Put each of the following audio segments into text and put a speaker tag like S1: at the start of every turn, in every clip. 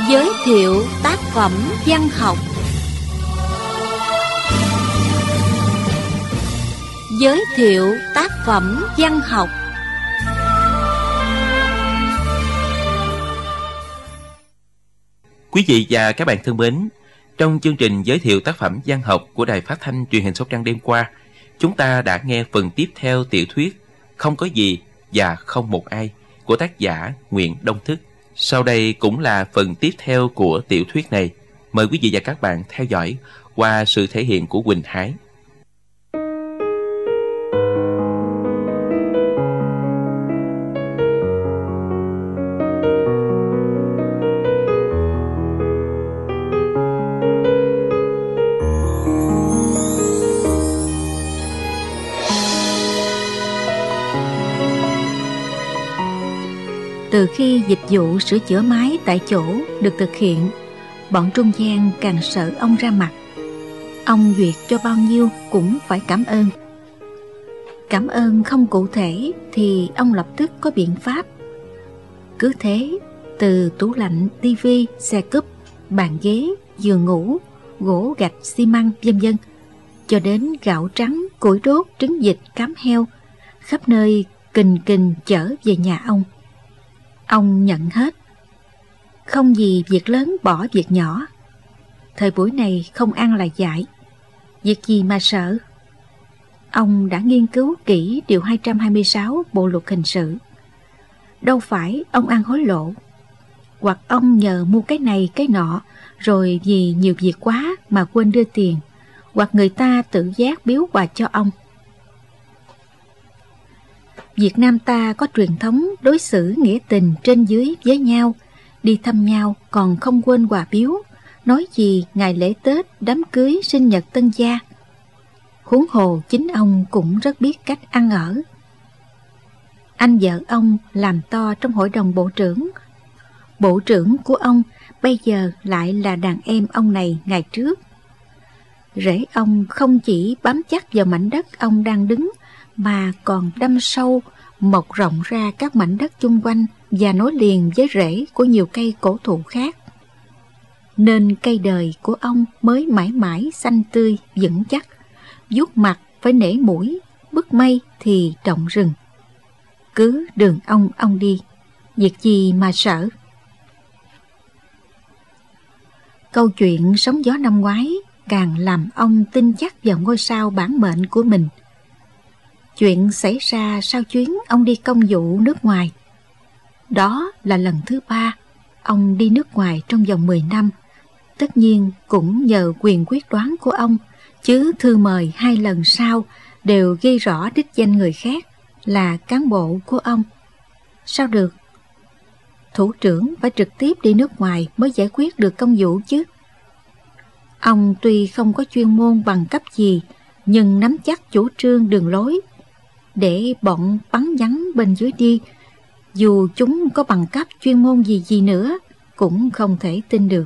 S1: Giới thiệu tác phẩm văn học. Giới thiệu tác phẩm văn học.
S2: Quý vị và các bạn thân mến, trong chương trình giới thiệu tác phẩm văn học của Đài Phát thanh Truyền hình Sóc Trăng đêm qua, chúng ta đã nghe phần tiếp theo tiểu thuyết Không có gì và không một ai của tác giả Nguyễn Đông Thức. Sau đây cũng là phần tiếp theo của tiểu thuyết này. Mời quý vị và các bạn theo dõi qua sự thể hiện của Quỳnh Hải.
S3: Từ khi dịch vụ sửa chữa máy tại chỗ được thực hiện, bọn trung gian càng sợ ông ra mặt. Ông duyệt cho bao nhiêu cũng phải cảm ơn. Cảm ơn không cụ thể thì ông lập tức có biện pháp. Cứ thế, từ tủ lạnh, tivi, xe cúp, bàn ghế, giường ngủ, gỗ gạch, xi măng, vân vân, cho đến gạo trắng, củi đốt, trứng vịt, cám heo, khắp nơi kình kình chở về nhà ông. Ông nhận hết. Không gì việc lớn bỏ việc nhỏ. Thời buổi này không ăn là dại. Việc gì mà sợ. Ông đã nghiên cứu kỹ điều 226 Bộ luật hình sự. Đâu phải ông ăn hối lộ, hoặc ông nhờ mua cái này cái nọ rồi vì nhiều việc quá mà quên đưa tiền, hoặc người ta tự giác biếu quà cho ông. Việt Nam ta có truyền thống đối xử nghĩa tình trên dưới với nhau, đi thăm nhau còn không quên quà biếu, nói gì ngày lễ Tết, đám cưới, sinh nhật tân gia. Huống hồ chính ông cũng rất biết cách ăn ở. Anh vợ ông làm to trong hội đồng bộ trưởng. Bộ trưởng của ông bây giờ lại là đàn em ông này ngày trước. Rễ ông không chỉ bám chắc vào mảnh đất ông đang đứng, mà còn đâm sâu, mọc rộng ra các mảnh đất chung quanh và nối liền với rễ của nhiều cây cổ thụ khác. Nên cây đời của ông mới mãi mãi xanh tươi, vững chắc. Vuốt mặt phải nể mũi, bứt mây thì động rừng. Cứ đường ông đi, việc gì mà sợ. Câu chuyện sóng gió năm ngoái càng làm ông tin chắc vào ngôi sao bản mệnh của mình. Chuyện xảy ra sau chuyến ông đi công vụ nước ngoài. Đó là lần thứ 3 ông đi nước ngoài trong vòng 10 năm. Tất nhiên cũng nhờ quyền quyết đoán của ông, chứ thư mời 2 lần sau đều ghi rõ đích danh người khác là cán bộ của ông. Sao được? Thủ trưởng phải trực tiếp đi nước ngoài mới giải quyết được công vụ chứ. Ông tuy không có chuyên môn bằng cấp gì, nhưng nắm chắc chủ trương đường lối, để bọn bắn nhắn bên dưới đi, dù chúng có bằng cấp chuyên môn gì nữa, cũng không thể tin được.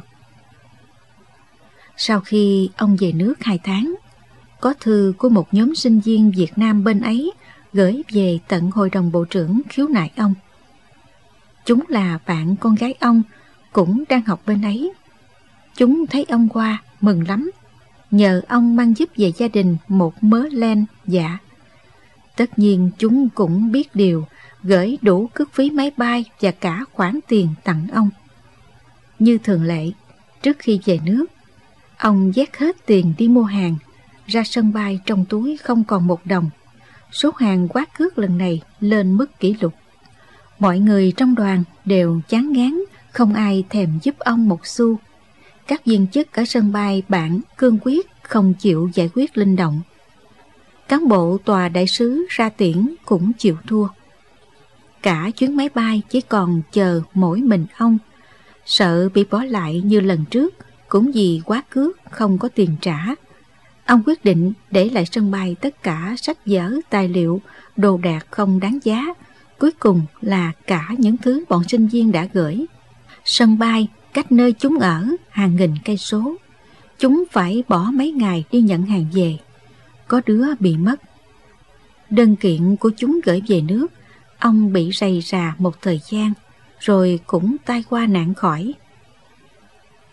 S3: Sau khi ông về nước 2 tháng, có thư của một nhóm sinh viên Việt Nam bên ấy gửi về tận hội đồng bộ trưởng khiếu nại ông. Chúng là bạn con gái ông, cũng đang học bên ấy. Chúng thấy ông qua, mừng lắm, nhờ ông mang giúp về gia đình một mớ len dạ. Tất nhiên chúng cũng biết điều, gửi đủ cước phí máy bay và cả khoản tiền tặng ông. Như thường lệ, trước khi về nước, ông vét hết tiền đi mua hàng, ra sân bay trong túi không còn 1 đồng. Số hàng quá cước lần này lên mức kỷ lục. Mọi người trong đoàn đều chán ngán, không ai thèm giúp ông một xu. Các viên chức ở sân bay bạn cương quyết không chịu giải quyết linh động. Cán bộ tòa đại sứ ra tiễn cũng chịu thua. Cả chuyến máy bay chỉ còn chờ mỗi mình ông. Sợ bị bỏ lại như lần trước, cũng vì quá cước không có tiền trả. Ông quyết định để lại sân bay tất cả sách vở, tài liệu, đồ đạc không đáng giá, cuối cùng là cả những thứ bọn sinh viên đã gửi. Sân bay cách nơi chúng ở hàng nghìn cây số. Chúng phải bỏ mấy ngày đi nhận hàng về. Có đứa bị mất. Đơn kiện của chúng gửi về nước, ông bị rầy rà một thời gian, rồi cũng tai qua nạn khỏi.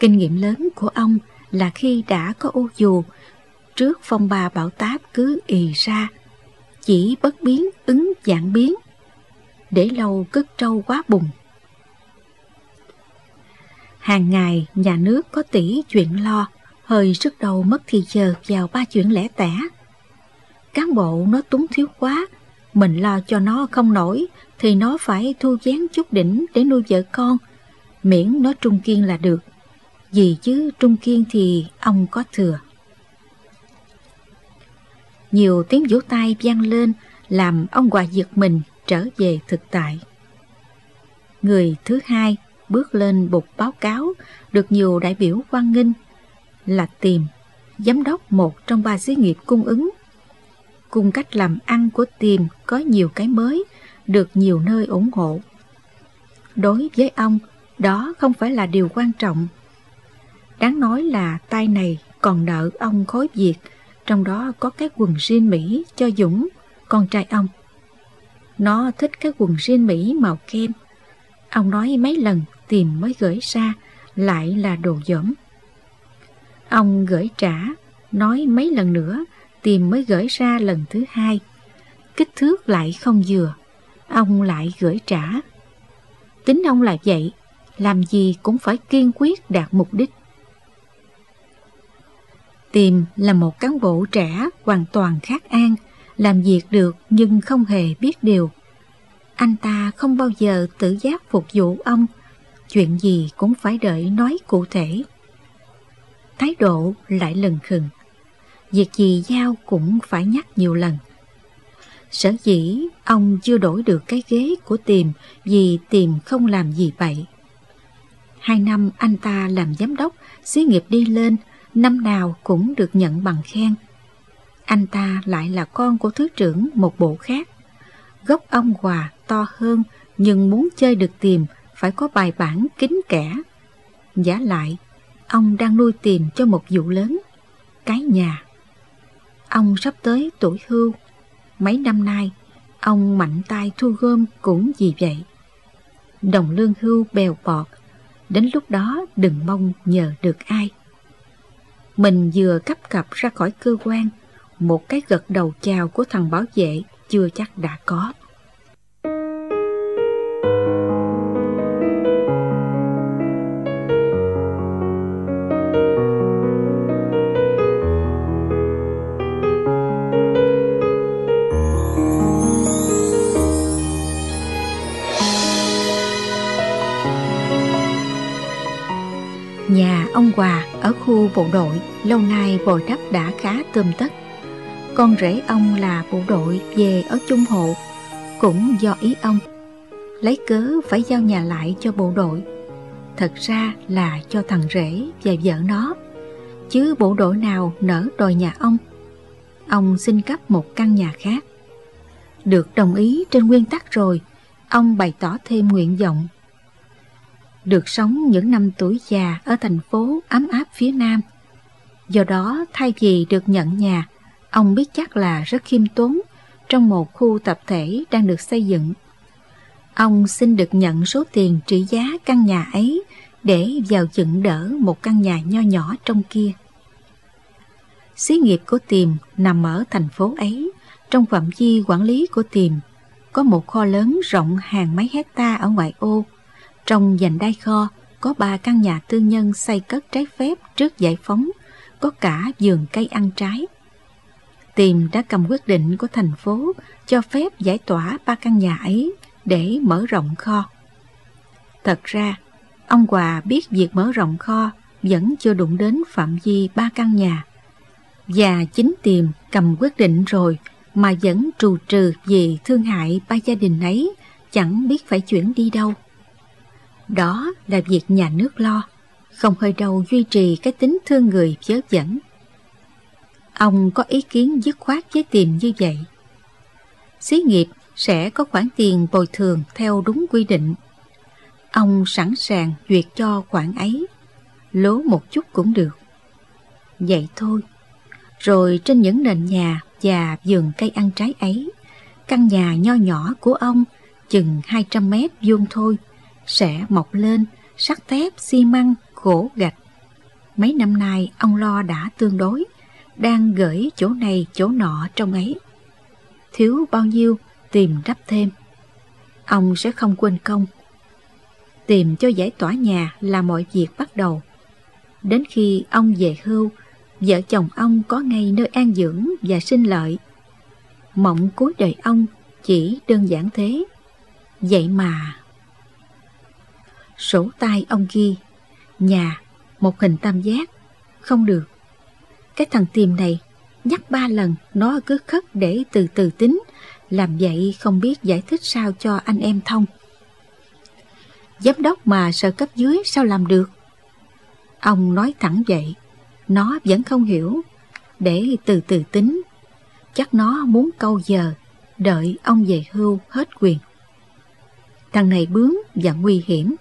S3: Kinh nghiệm lớn của ông là khi đã có ô dù, trước phong ba bão táp cứ ì ra, chỉ bất biến ứng vạn biến, để lâu cất trâu quá bùng. Hàng ngày nhà nước có tỷ chuyện lo, hơi sức đầu mất thì giờ vào ba chuyện lẻ tẻ. Cán bộ nó túng thiếu quá, mình lo cho nó không nổi thì nó phải thu vén chút đỉnh để nuôi vợ con, miễn nó trung kiên là được. Vì chứ trung kiên thì ông có thừa. Nhiều tiếng vỗ tay vang lên làm ông Hòa giật mình trở về thực tại. Người thứ hai bước lên bục báo cáo được nhiều đại biểu hoan nghênh là Tiềm, giám đốc một trong 3 xí nghiệp cung ứng. Cung cách làm ăn của Tiềm có nhiều cái mới, được nhiều nơi ủng hộ. Đối với ông, đó không phải là điều quan trọng. Đáng nói là tay này còn nợ ông khối việc, trong đó có cái quần jean Mỹ cho Dũng, con trai ông. Nó thích cái quần jean Mỹ màu kem. Ông nói mấy lần Tiềm mới gửi ra, lại là đồ dởm. Ông gửi trả, nói mấy lần nữa Tiềm mới gửi ra lần thứ hai. Kích thước lại không vừa, ông lại gửi trả. Tính ông là vậy, làm gì cũng phải kiên quyết đạt mục đích. Tiềm là một cán bộ trẻ hoàn toàn khác An, làm việc được nhưng không hề biết điều. Anh ta không bao giờ tự giác phục vụ ông, chuyện gì cũng phải đợi nói cụ thể. Thái độ lại lừng khừng, việc gì giao cũng phải nhắc nhiều lần. Sở dĩ ông chưa đổi được cái ghế của Tiềm vì Tiềm không làm gì vậy. 2 năm anh ta làm giám đốc, xí nghiệp đi lên, năm nào cũng được nhận bằng khen. Anh ta lại là con của thứ trưởng một bộ khác. Gốc ông Hòa to hơn, nhưng muốn chơi được Tiềm phải có bài bản kín kẽ. Vả lại, ông đang nuôi Tiềm cho một vụ lớn, cái nhà. Ông sắp tới tuổi hưu. Mấy năm nay, ông mạnh tay thu gom cũng vì vậy. Đồng lương hưu bèo bọt, đến lúc đó đừng mong nhờ được ai. Mình vừa cấp cập ra khỏi cơ quan, một cái gật đầu chào của thằng bảo vệ chưa chắc đã có. Nhà ông Hòa ở khu bộ đội lâu nay bồi đắp đã khá tươm tất. Con rể ông là bộ đội về ở chung hộ, cũng do ý ông, lấy cớ phải giao nhà lại cho bộ đội. Thật ra là cho thằng rể và vợ nó, chứ bộ đội nào nỡ đòi nhà ông. Ông xin cấp một căn nhà khác. Được đồng ý trên nguyên tắc rồi, ông bày tỏ thêm nguyện vọng được sống những năm tuổi già ở thành phố ấm áp phía Nam. Do đó, thay vì được nhận nhà, ông biết chắc là rất khiêm tốn trong một khu tập thể đang được xây dựng. Ông xin được nhận số tiền trị giá căn nhà ấy để vào dựng đỡ một căn nhà nho nhỏ trong kia. Xí nghiệp của Tiềm nằm ở thành phố ấy, trong phạm vi quản lý của Tiềm có một kho lớn rộng hàng mấy hecta ở ngoại ô. Trong vành đai kho có 3 căn nhà tư nhân xây cất trái phép trước giải phóng, có cả vườn cây ăn trái. Tiềm đã cầm quyết định của thành phố cho phép giải tỏa 3 căn nhà ấy để mở rộng kho. Thật ra, ông Hòa biết việc mở rộng kho vẫn chưa đụng đến phạm vi 3 căn nhà. Và chính Tiềm cầm quyết định rồi mà vẫn trù trừ vì thương hại 3 gia đình ấy, chẳng biết phải chuyển đi đâu. Đó là việc nhà nước lo, không hơi đâu duy trì cái tính thương người vớ vẩn. Ông có ý kiến dứt khoát với Tiềm như vậy. Xí nghiệp sẽ có khoản tiền bồi thường theo đúng quy định. Ông sẵn sàng duyệt cho khoản ấy, lố một chút cũng được. Vậy thôi. Rồi trên những nền nhà và vườn cây ăn trái ấy, căn nhà nho nhỏ của ông chừng 200 mét vuông thôi sẽ mọc lên sắt thép, xi măng, gỗ gạch Mấy năm nay ông lo đã tương đối, đang gửi chỗ này chỗ nọ trong ấy. Thiếu bao nhiêu tìm đắp thêm. Ông sẽ không quên công. Tìm cho giải tỏa nhà là mọi việc bắt đầu. Đến khi ông về hưu, vợ chồng ông có ngay nơi an dưỡng và sinh lợi. Mộng cuối đời ông chỉ đơn giản thế. Vậy mà sổ tay ông ghi nhà một hình tam giác. Không được. Cái thằng Tìm này nhắc 3 lần nó cứ khất để từ từ tính. Làm vậy không biết giải thích sao cho anh em thông. Giám đốc mà sợ cấp dưới sao làm được? Ông nói thẳng vậy, nó vẫn không hiểu. Để từ từ tính. Chắc nó muốn câu giờ, đợi ông về hưu hết quyền. Thằng này bướng và nguy hiểm.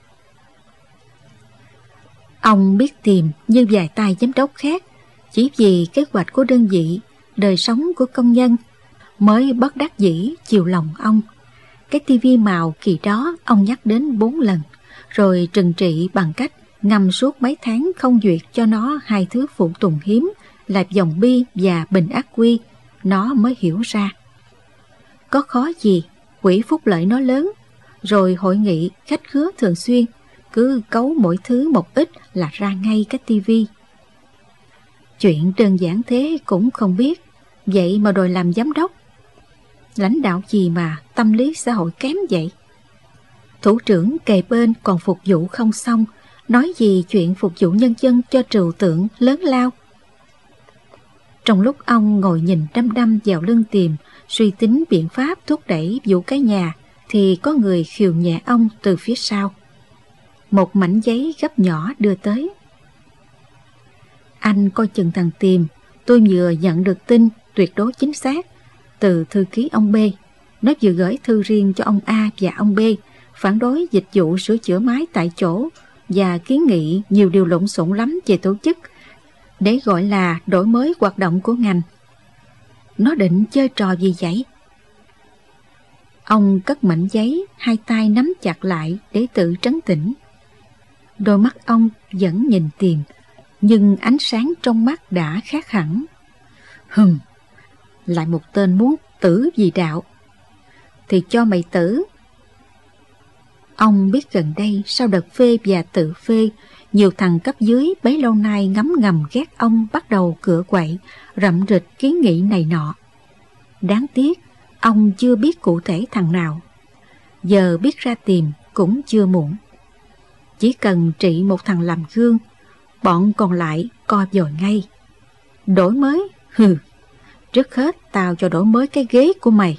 S3: Ông biết Tìm như vài tay giám đốc khác, chỉ vì kế hoạch của đơn vị, đời sống của công nhân, mới bất đắc dĩ chiều lòng ông. Cái tivi màu kỳ đó ông nhắc đến 4 lần, rồi trừng trị bằng cách ngâm suốt mấy tháng không duyệt cho nó 2 thứ phụ tùng hiếm là dòng bi và bình ắc quy. Nó mới hiểu ra. Có khó gì, quỹ phúc lợi nó lớn, rồi hội nghị khách khứa thường xuyên, cứ cấu mỗi thứ một ít là ra ngay cái tivi. Chuyện đơn giản thế cũng không biết, vậy mà đòi làm giám đốc. Lãnh đạo gì mà tâm lý xã hội kém vậy? Thủ trưởng kề bên còn phục vụ không xong, nói gì chuyện phục vụ nhân dân cho trừu tượng lớn lao. Trong lúc ông ngồi nhìn đăm đăm vào lưng Tìm, suy tính biện pháp thúc đẩy vụ cái nhà, thì có người khều nhẹ ông từ phía sau. Một mảnh giấy gấp nhỏ đưa tới. Anh coi chừng thằng Tìm, tôi vừa nhận được tin tuyệt đối chính xác từ thư ký ông B. Nó vừa gửi thư riêng cho ông A và ông B, phản đối dịch vụ sửa chữa máy tại chỗ và kiến nghị nhiều điều lộn xộn lắm về tổ chức, để gọi là đổi mới hoạt động của ngành. Nó định chơi trò gì vậy? Ông cất mảnh giấy, hai tay nắm chặt lại để tự trấn tĩnh. Đôi mắt ông vẫn nhìn Tìm, nhưng ánh sáng trong mắt đã khác hẳn. Lại một tên muốn tử vì đạo. Thì cho mày tử. Ông biết gần đây sau đợt phê và tự phê, nhiều thằng cấp dưới bấy lâu nay ngấm ngầm ghét ông bắt đầu cựa quậy, rậm rịch kiến nghị này nọ. Đáng tiếc, ông chưa biết cụ thể thằng nào. Giờ biết ra tìm cũng chưa muộn. Chỉ cần trị một thằng làm gương, bọn còn lại co dồi ngay. Đổi mới? Trước hết tao cho đổi mới cái ghế của mày.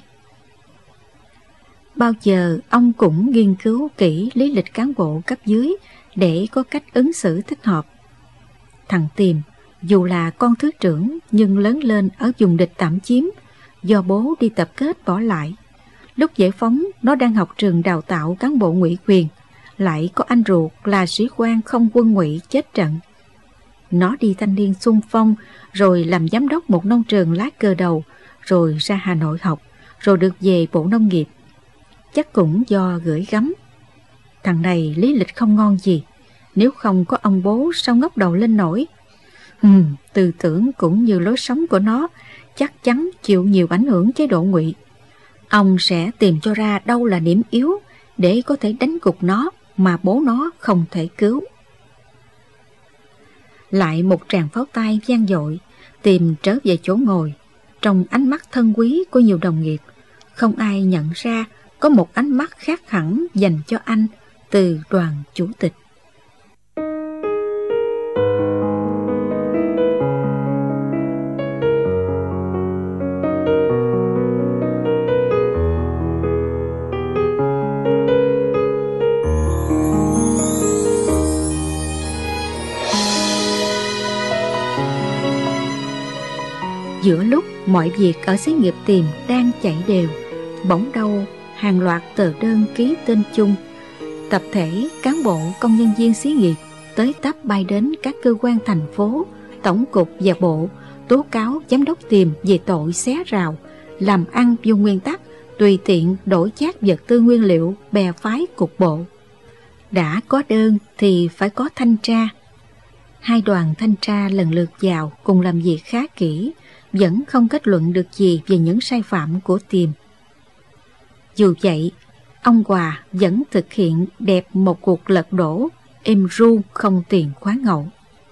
S3: Bao giờ ông cũng nghiên cứu kỹ lý lịch cán bộ cấp dưới để có cách ứng xử thích hợp. Thằng Tìm, dù là con thứ trưởng nhưng lớn lên ở vùng địch tạm chiếm, do bố đi tập kết bỏ lại. Lúc giải phóng, nó đang học trường đào tạo cán bộ ngụy quyền, lại có anh ruột là sĩ quan không quân ngụy chết trận. Nó đi thanh niên xung phong, rồi làm giám đốc một nông trường lá cờ đầu, rồi ra Hà Nội học, rồi được về Bộ Nông nghiệp. Chắc cũng do gửi gắm. Thằng này lý lịch không ngon gì, nếu không có ông bố sao ngóc đầu lên nổi. Tư tưởng cũng như lối sống của nó chắc chắn chịu nhiều ảnh hưởng chế độ ngụy. Ông sẽ tìm cho ra đâu là điểm yếu để có thể đánh gục nó mà bố nó không thể cứu. Lại một tràng pháo tay vang dội, Tìm trở về chỗ ngồi. Trong ánh mắt thân quý của nhiều đồng nghiệp, không ai nhận ra có một ánh mắt khác hẳn dành cho anh từ đoàn chủ tịch. Giữa lúc mọi việc ở xí nghiệp Tìm đang chạy đều, bỗng đâu hàng loạt tờ đơn ký tên chung, tập thể cán bộ công nhân viên xí nghiệp tới tấp bay đến các cơ quan thành phố, tổng cục và bộ tố cáo giám đốc Tìm về tội xé rào, làm ăn vô nguyên tắc, tùy tiện đổi chác vật tư nguyên liệu, bè phái cục bộ. Đã có đơn thì phải có thanh tra. Hai đoàn thanh tra lần lượt vào cùng làm việc khá kỹ, vẫn không kết luận được gì về những sai phạm của Tiềm. Dù vậy, ông Hòa vẫn thực hiện đẹp một cuộc lật đổ êm ru không tiền khoáng hậu.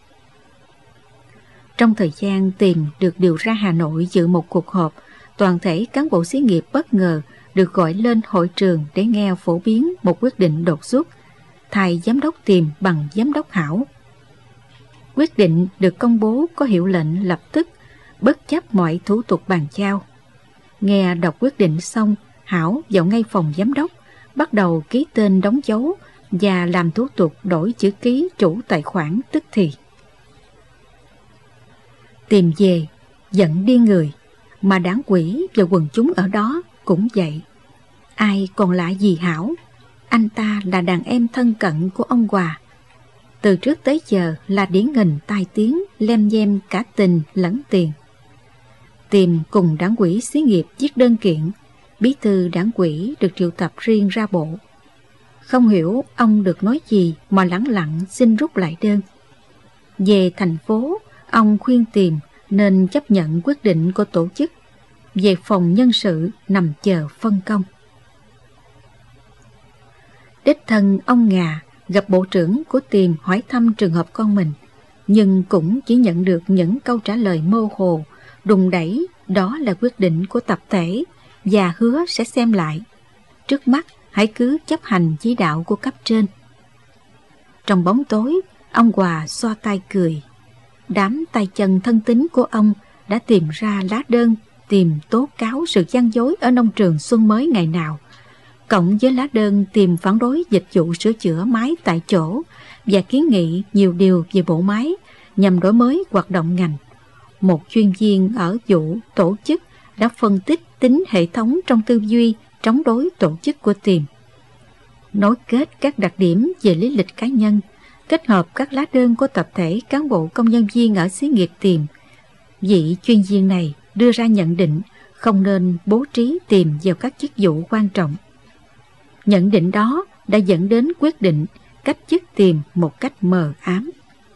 S3: Trong thời gian Tiềm được điều ra Hà Nội dự một cuộc họp, toàn thể cán bộ xí nghiệp bất ngờ được gọi lên hội trường để nghe phổ biến một quyết định đột xuất, thay giám đốc Tiềm bằng giám đốc Hảo. Quyết định được công bố có hiệu lệnh lập tức, bất chấp mọi thủ tục bàn giao. Nghe đọc quyết định xong, Hảo vào ngay phòng giám đốc, bắt đầu ký tên đóng dấu và làm thủ tục đổi chữ ký chủ tài khoản tức thì. Tìm về, giận điên người, mà đảng ủy và quần chúng ở đó cũng vậy. Ai còn lạ gì Hảo, anh ta là đàn em thân cận của ông Hòa. Từ trước tới giờ là điển hình tai tiếng, lem nhem cả tình lẫn tiền. Tiềm cùng đảng ủy xí nghiệp viết đơn kiện, bí thư đảng ủy được triệu tập riêng ra bộ. Không hiểu ông được nói gì mà lẳng lặng xin rút lại đơn. Về thành phố, ông khuyên Tiềm nên chấp nhận quyết định của tổ chức. Về phòng nhân sự nằm chờ phân công. Đích thân ông Ngà gặp bộ trưởng của Tiềm hỏi thăm trường hợp con mình, nhưng cũng chỉ nhận được những câu trả lời mơ hồ, đùn đẩy đó là quyết định của tập thể và hứa sẽ xem lại. Trước mắt hãy cứ chấp hành chỉ đạo của cấp trên. Trong bóng tối, ông Hòa xoa tay cười. Đám tay chân thân tín của ông đã tìm ra lá đơn Tiềm tố cáo sự gian dối ở nông trường Xuân Mới ngày nào, cộng với lá đơn Tiềm phản đối dịch vụ sửa chữa máy tại chỗ và kiến nghị nhiều điều về bộ máy nhằm đổi mới hoạt động ngành. Một chuyên viên ở vụ tổ chức đã phân tích tính hệ thống trong tư duy chống đối tổ chức của Tiềm, nối kết các đặc điểm về lý lịch cá nhân, kết hợp các lá đơn của tập thể cán bộ công nhân viên ở xí nghiệp Tiềm. Vị chuyên viên này đưa ra nhận định không nên bố trí Tiềm vào các chức vụ quan trọng. Nhận định đó đã dẫn đến quyết định cách chức Tiềm một cách mờ ám.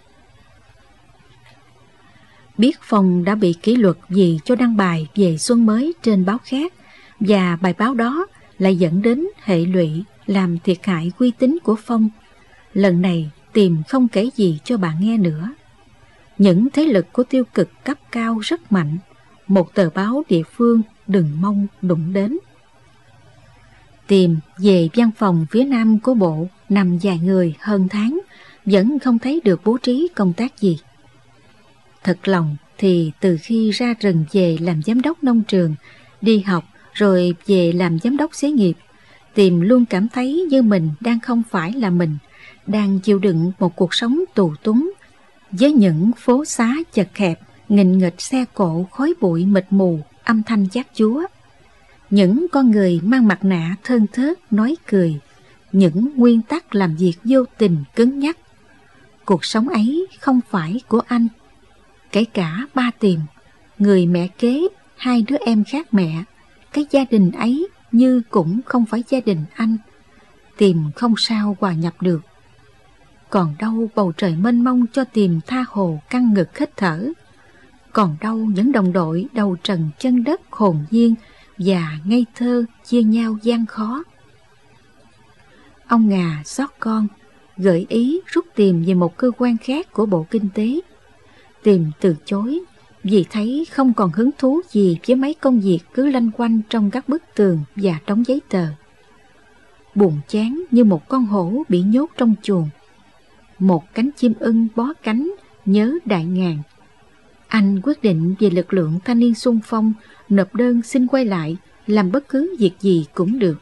S3: Biết Phong đã bị kỷ luật vì cho đăng bài về Xuân Mới trên báo khác, và bài báo đó lại dẫn đến hệ lụy làm thiệt hại uy tín của Phong. Lần này Tiềm không kể gì cho bà nghe nữa. Những thế lực của tiêu cực cấp cao rất mạnh, một tờ báo địa phương đừng mong đụng đến. Tiềm về văn phòng phía nam của bộ nằm vài người hơn tháng, vẫn không thấy được bố trí công tác gì. Thật lòng thì từ khi ra rừng về làm giám đốc nông trường, đi học rồi về làm giám đốc xí nghiệp, Tiềm luôn cảm thấy như mình đang không phải là mình, đang chịu đựng một cuộc sống tù túng, với những phố xá chật hẹp, nghình nghịch xe cộ, khói bụi mịt mù, âm thanh chát chúa. Những con người mang mặt nạ thơn thớt nói cười, những nguyên tắc làm việc vô tình cứng nhắc. Cuộc sống ấy không phải của anh. Kể cả ba Tiềm, người mẹ kế, hai đứa em khác mẹ, cái gia đình ấy như cũng không phải gia đình anh. Tiềm không sao hòa nhập được. Còn đâu bầu trời mênh mông cho Tiềm tha hồ căng ngực hít thở. Còn đâu những đồng đội đầu trần chân đất hồn nhiên và ngây thơ chia nhau gian khó. Ông Ngà xót con, gợi ý rút Tiềm về một cơ quan khác của Bộ Kinh tế. Tiềm từ chối vì thấy không còn hứng thú gì với mấy công việc cứ lanh quanh trong các bức tường và đóng giấy tờ. Buồn chán như một con hổ bị nhốt trong chuồng. Một cánh chim ưng bó cánh nhớ đại ngàn. Anh quyết định về lực lượng thanh niên xung phong, nộp đơn xin quay lại, làm bất cứ việc gì cũng được.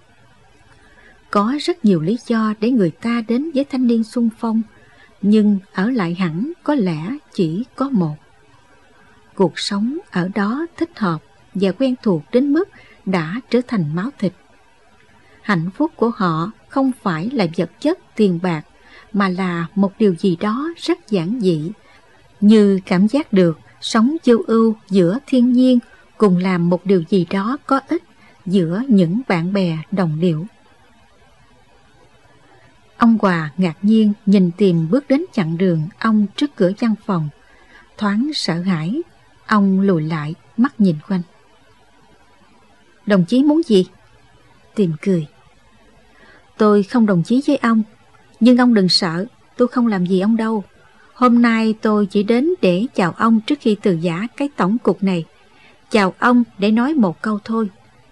S3: Có rất nhiều lý do để người ta đến với thanh niên xung phong, nhưng ở lại hẳn có lẽ chỉ có một. Cuộc sống ở đó thích hợp và quen thuộc đến mức đã trở thành máu thịt. Hạnh phúc của họ không phải là vật chất tiền bạc, mà là một điều gì đó rất giản dị, như cảm giác được sống vô ưu giữa thiên nhiên cùng làm một điều gì đó có ích giữa những bạn bè đồng điệu. Ông Hòa ngạc nhiên nhìn Tìm bước đến chặn đường ông trước cửa văn phòng. Thoáng sợ hãi, ông lùi lại, mắt nhìn quanh. Đồng chí muốn gì? Tìm cười. Tôi không đồng chí với ông, nhưng ông đừng sợ, tôi không làm gì ông đâu. Hôm nay tôi chỉ đến để chào ông trước khi từ giã cái tổng cục này. Chào ông để nói một câu thôi.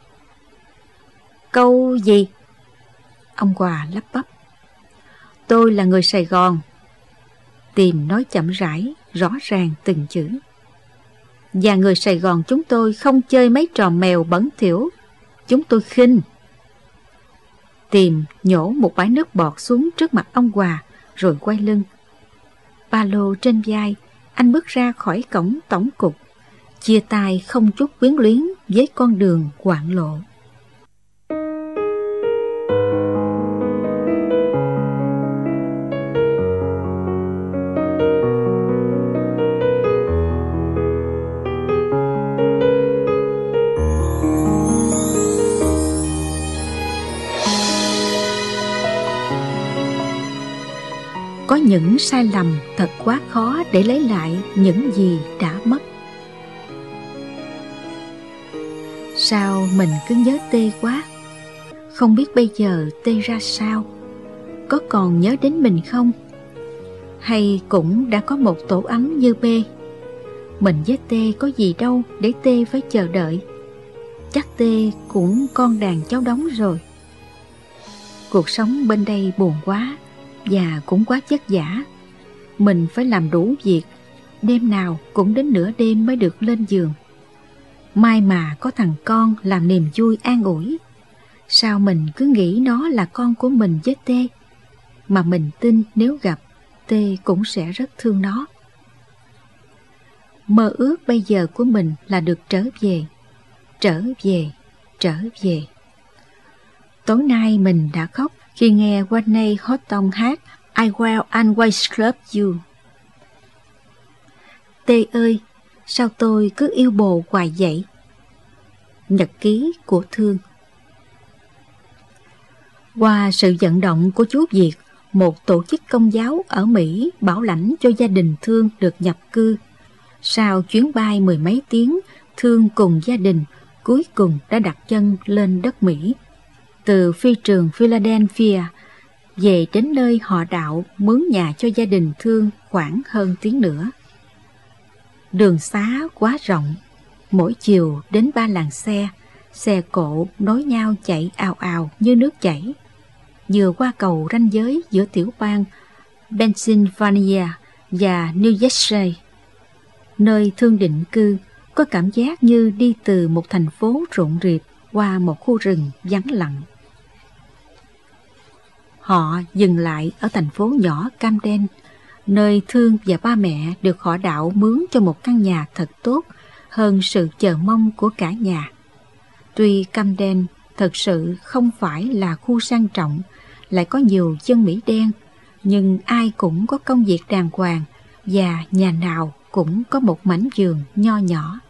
S3: Câu gì? Ông Hòa lắp bắp. Tôi là người Sài Gòn. Tìm nói chậm rãi, rõ ràng từng chữ. Và người Sài Gòn chúng tôi không chơi mấy trò mèo bẩn thỉu. Chúng tôi khinh. Tìm nhổ một bãi nước bọt xuống trước mặt ông Hòa, rồi quay lưng. Ba lô trên vai, anh bước ra khỏi cổng tổng cục, chia tay không chút quyến luyến với con đường hoạn lộ. Có những sai lầm thật quá khó để lấy lại những gì đã mất. Sao mình cứ nhớ Tê quá? Không biết bây giờ Tê ra sao? Có còn nhớ đến mình không? Hay cũng đã có một tổ ấm như Bê? Mình với Tê có gì đâu để Tê phải chờ đợi. Chắc Tê cũng con đàn cháu đống rồi. Cuộc sống bên đây buồn quá, và cũng quá vất vả. Mình phải làm đủ việc, đêm nào cũng đến nửa đêm mới được lên giường. May mà có thằng con làm niềm vui an ủi. Sao mình cứ nghĩ nó là con của mình với Tê, mà mình tin nếu gặp, Tê cũng sẽ rất thương nó. Mơ ước bây giờ của mình là được trở về, trở về, trở về. Tối nay mình đã khóc khi nghe Whitney Houston hát I Will Always Love You. Tê ơi, sao tôi cứ yêu bồ hoài vậy? Nhật ký của Thương. Qua sự vận động của chú Việt, một tổ chức công giáo ở Mỹ bảo lãnh cho gia đình Thương được nhập cư. Sau chuyến bay mười mấy tiếng, Thương cùng gia đình cuối cùng đã đặt chân lên đất Mỹ. Từ phi trường Philadelphia về đến nơi họ đạo mướn nhà cho gia đình Thương khoảng hơn tiếng nữa. Đường xá quá rộng, mỗi chiều đến 3 làn xe cộ nối nhau chạy ào ào như nước chảy. Vừa qua cầu ranh giới giữa tiểu bang Pennsylvania và New Jersey, nơi Thương định cư, có cảm giác như đi từ một thành phố rộn rịp qua một khu rừng vắng lặng. Họ dừng lại ở thành phố nhỏ Camden, nơi Thương và ba mẹ được họ đạo mướn cho một căn nhà thật tốt hơn sự chờ mong của cả nhà. Tuy Camden thật sự không phải là khu sang trọng, lại có nhiều dân Mỹ đen, nhưng ai cũng có công việc đàng hoàng và nhà nào cũng có một mảnh vườn nho nhỏ.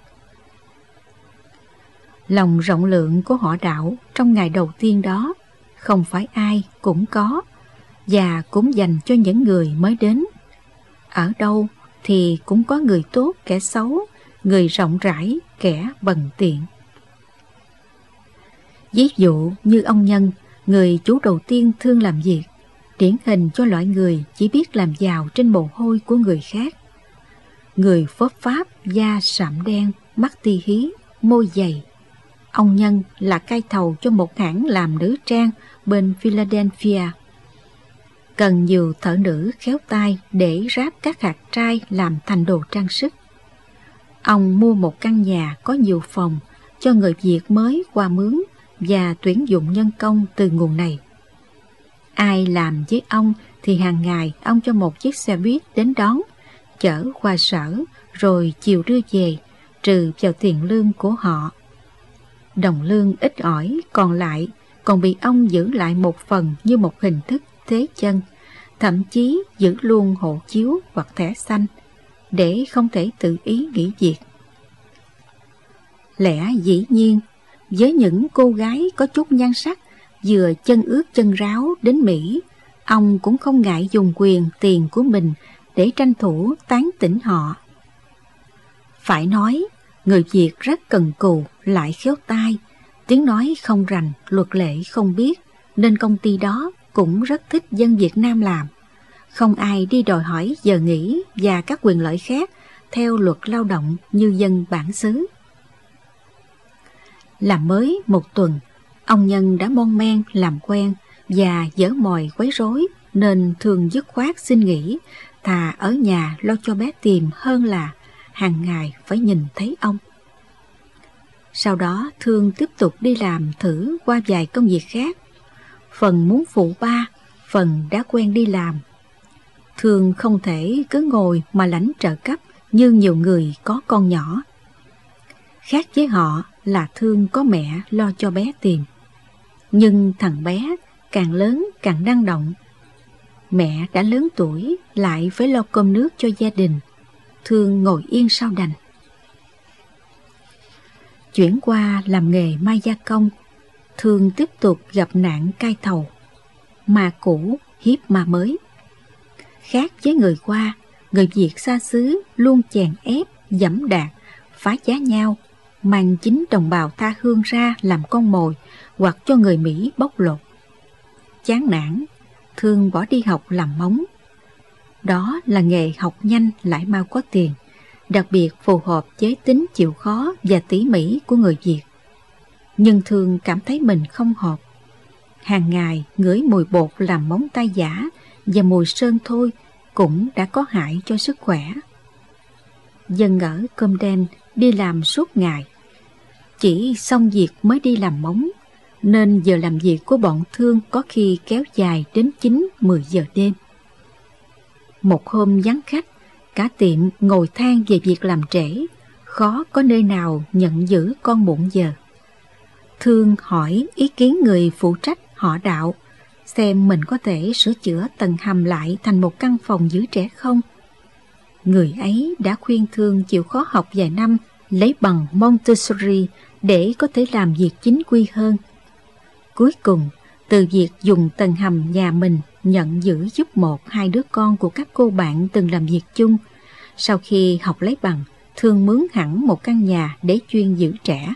S3: Lòng rộng lượng của họ đạo trong ngày đầu tiên đó không phải ai cũng có, và cũng dành cho những người mới đến. Ở đâu thì cũng có người tốt kẻ xấu, người rộng rãi kẻ bần tiện. Ví dụ như ông Nhân, người chủ đầu tiên Thương làm việc, điển hình cho loại người chỉ biết làm giàu trên mồ hôi của người khác. Người phốp pháp, da sạm đen, mắt ti hí, môi dày. Ông Nhân là cai thầu cho một hãng làm nữ trang bên Philadelphia. Cần nhiều thợ nữ khéo tay để ráp các hạt trai làm thành đồ trang sức. Ông mua một căn nhà có nhiều phòng cho người Việt mới qua mướn và tuyển dụng nhân công từ nguồn này. Ai làm với ông thì hàng ngày ông cho một chiếc xe buýt đến đón, chở qua sở, rồi chiều đưa về, trừ vào tiền lương của họ. Đồng lương ít ỏi còn lại còn bị ông giữ lại một phần như một hình thức thế chân, thậm chí giữ luôn hộ chiếu hoặc thẻ xanh, để không thể tự ý nghỉ việc. Lẽ dĩ nhiên, với những cô gái có chút nhan sắc, vừa chân ướt chân ráo đến Mỹ, ông cũng không ngại dùng quyền tiền của mình để tranh thủ tán tỉnh họ. Phải nói, người Việt rất cần cù, lại khéo tay, tiếng nói không rành, luật lệ không biết, nên công ty đó cũng rất thích dân Việt Nam làm. Không ai đi đòi hỏi giờ nghỉ và các quyền lợi khác theo luật lao động như dân bản xứ. Làm mới một tuần, ông Nhân đã mon men làm quen và dở mồi quấy rối, nên Thương dứt khoát xin nghỉ, thà ở nhà lo cho bé Tìm hơn là hàng ngày phải nhìn thấy ông. Sau đó Thương tiếp tục đi làm thử qua vài công việc khác, phần muốn phụ ba, phần đã quen đi làm. Thương không thể cứ ngồi mà lãnh trợ cấp như nhiều người có con nhỏ. Khác với họ là Thương có mẹ lo cho bé Tìm, nhưng thằng bé càng lớn càng năng động. Mẹ đã lớn tuổi lại phải lo cơm nước cho gia đình, Thương ngồi yên sao đành. Chuyển qua làm nghề may gia công, Thương tiếp tục gặp nạn cai thầu, ma cũ hiếp ma mới. Khác với người qua, người Việt xa xứ luôn chèn ép, giẫm đạp, phá giá nhau, mang chính đồng bào tha hương ra làm con mồi hoặc cho người Mỹ bóc lột. Chán nản, Thương bỏ đi học làm móng. Đó là nghề học nhanh lại mau có tiền, đặc biệt phù hợp với tính chịu khó và tỉ mỉ của người Việt. Nhưng Thương cảm thấy mình không hợp. Hàng ngày ngửi mùi bột làm móng tay giả và mùi sơn thôi cũng đã có hại cho sức khỏe. Dân ở Cơm Đen đi làm suốt ngày, chỉ xong việc mới đi làm móng, nên giờ làm việc của bọn Thương có khi kéo dài đến 9-10 giờ đêm. Một hôm vắng khách, cả tiệm ngồi than về việc làm trễ, khó có nơi nào nhận giữ con muộn giờ. Thương hỏi ý kiến người phụ trách họ Đạo, xem mình có thể sửa chữa tầng hầm lại thành một căn phòng giữ trẻ không. Người ấy đã khuyên Thương chịu khó học vài năm, lấy bằng Montessori để có thể làm việc chính quy hơn. Cuối cùng, từ việc dùng tầng hầm nhà mình nhận giữ giúp 1-2 đứa con của các cô bạn từng làm việc chung, sau khi học lấy bằng, Thương mướn hẳn một căn nhà để chuyên giữ trẻ.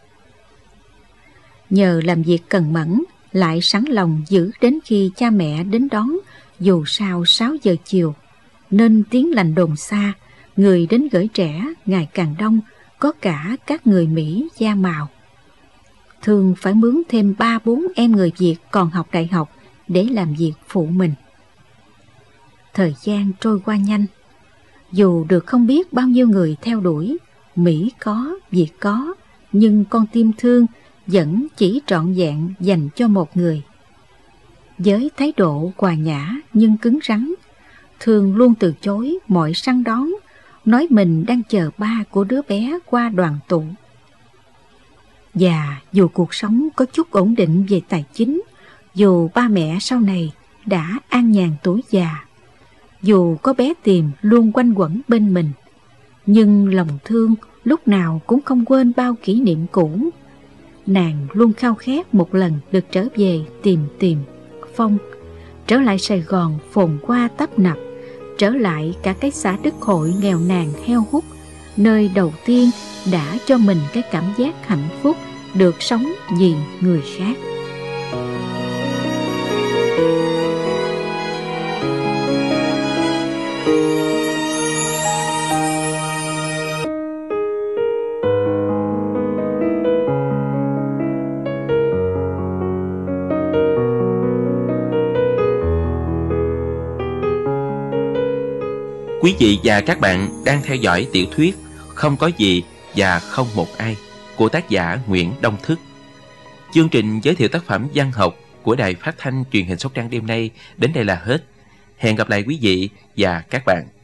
S3: Nhờ làm việc cần mẫn, lại sẵn lòng giữ đến khi cha mẹ đến đón, dù sao 6 giờ chiều, nên tiếng lành đồn xa, người đến gửi trẻ ngày càng đông, có cả các người Mỹ da màu. Thương phải mướn thêm 3-4 em người Việt còn học đại học để làm việc phụ mình. Thời gian trôi qua nhanh. Dù được không biết bao nhiêu người theo đuổi, Mỹ có, Việt có, nhưng con tim Thương vẫn chỉ trọn vẹn dành cho một người. Với thái độ hòa nhã nhưng cứng rắn, Thương luôn từ chối mọi săn đón, nói mình đang chờ ba của đứa bé qua đoàn tụ. Và dù cuộc sống có chút ổn định về tài chính, dù ba mẹ sau này đã an nhàn tuổi già, dù có bé Tìm luôn quanh quẩn bên mình, nhưng lòng Thương lúc nào cũng không quên bao kỷ niệm cũ. Nàng luôn khao khát một lần được trở về tìm Phong, trở lại Sài Gòn phồn hoa tấp nập, trở lại cả cái xã Đức Hội nghèo nàn heo hút, nơi đầu tiên đã cho mình cái cảm giác hạnh phúc được sống vì người khác.
S2: Quý vị và các bạn đang theo dõi tiểu thuyết Không có gì và không một ai của tác giả Nguyễn Đông Thức. Chương trình giới thiệu tác phẩm văn học của Đài Phát thanh Truyền hình Sóc Trăng đêm nay đến đây là hết. Hẹn gặp lại quý vị và các bạn.